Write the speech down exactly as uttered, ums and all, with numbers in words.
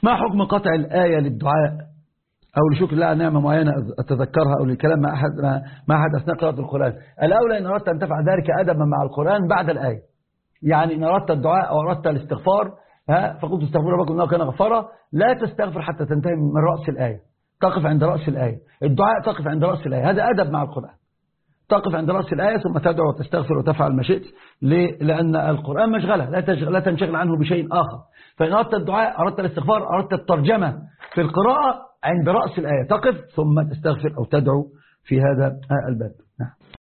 ما حكم قطع الآية للدعاء أو لشكر الله على نعمة معينة أتذكرها أو للكلام مع أحد مع أحد أثناء قراءة القرآن؟ الأولى إن أردت أن تفعل ذلك أدبا مع القرآن بعد الآية. يعني إن أردت الدعاء أو أردت الاستغفار ها فقلت استغفروا ربكم إنه كان غفارا، لا تستغفر حتى تنتهي من رأس الآية، تقف عند رأس الآية. الدعاء تقف عند رأس الآية، هذا أدب مع القرآن. تقف عند رأس الآية ثم تدعو وتستغفر وتفعل ما شئت، لأن القرآن مشغلة لا تشغل لا تنشغل عنه بشيء آخر. فإن أردت الدعاء أردت الاستغفار أردت الترجمة في القراءة عند رأس الآية تقف ثم تستغفر أو تدعو في هذا الباب.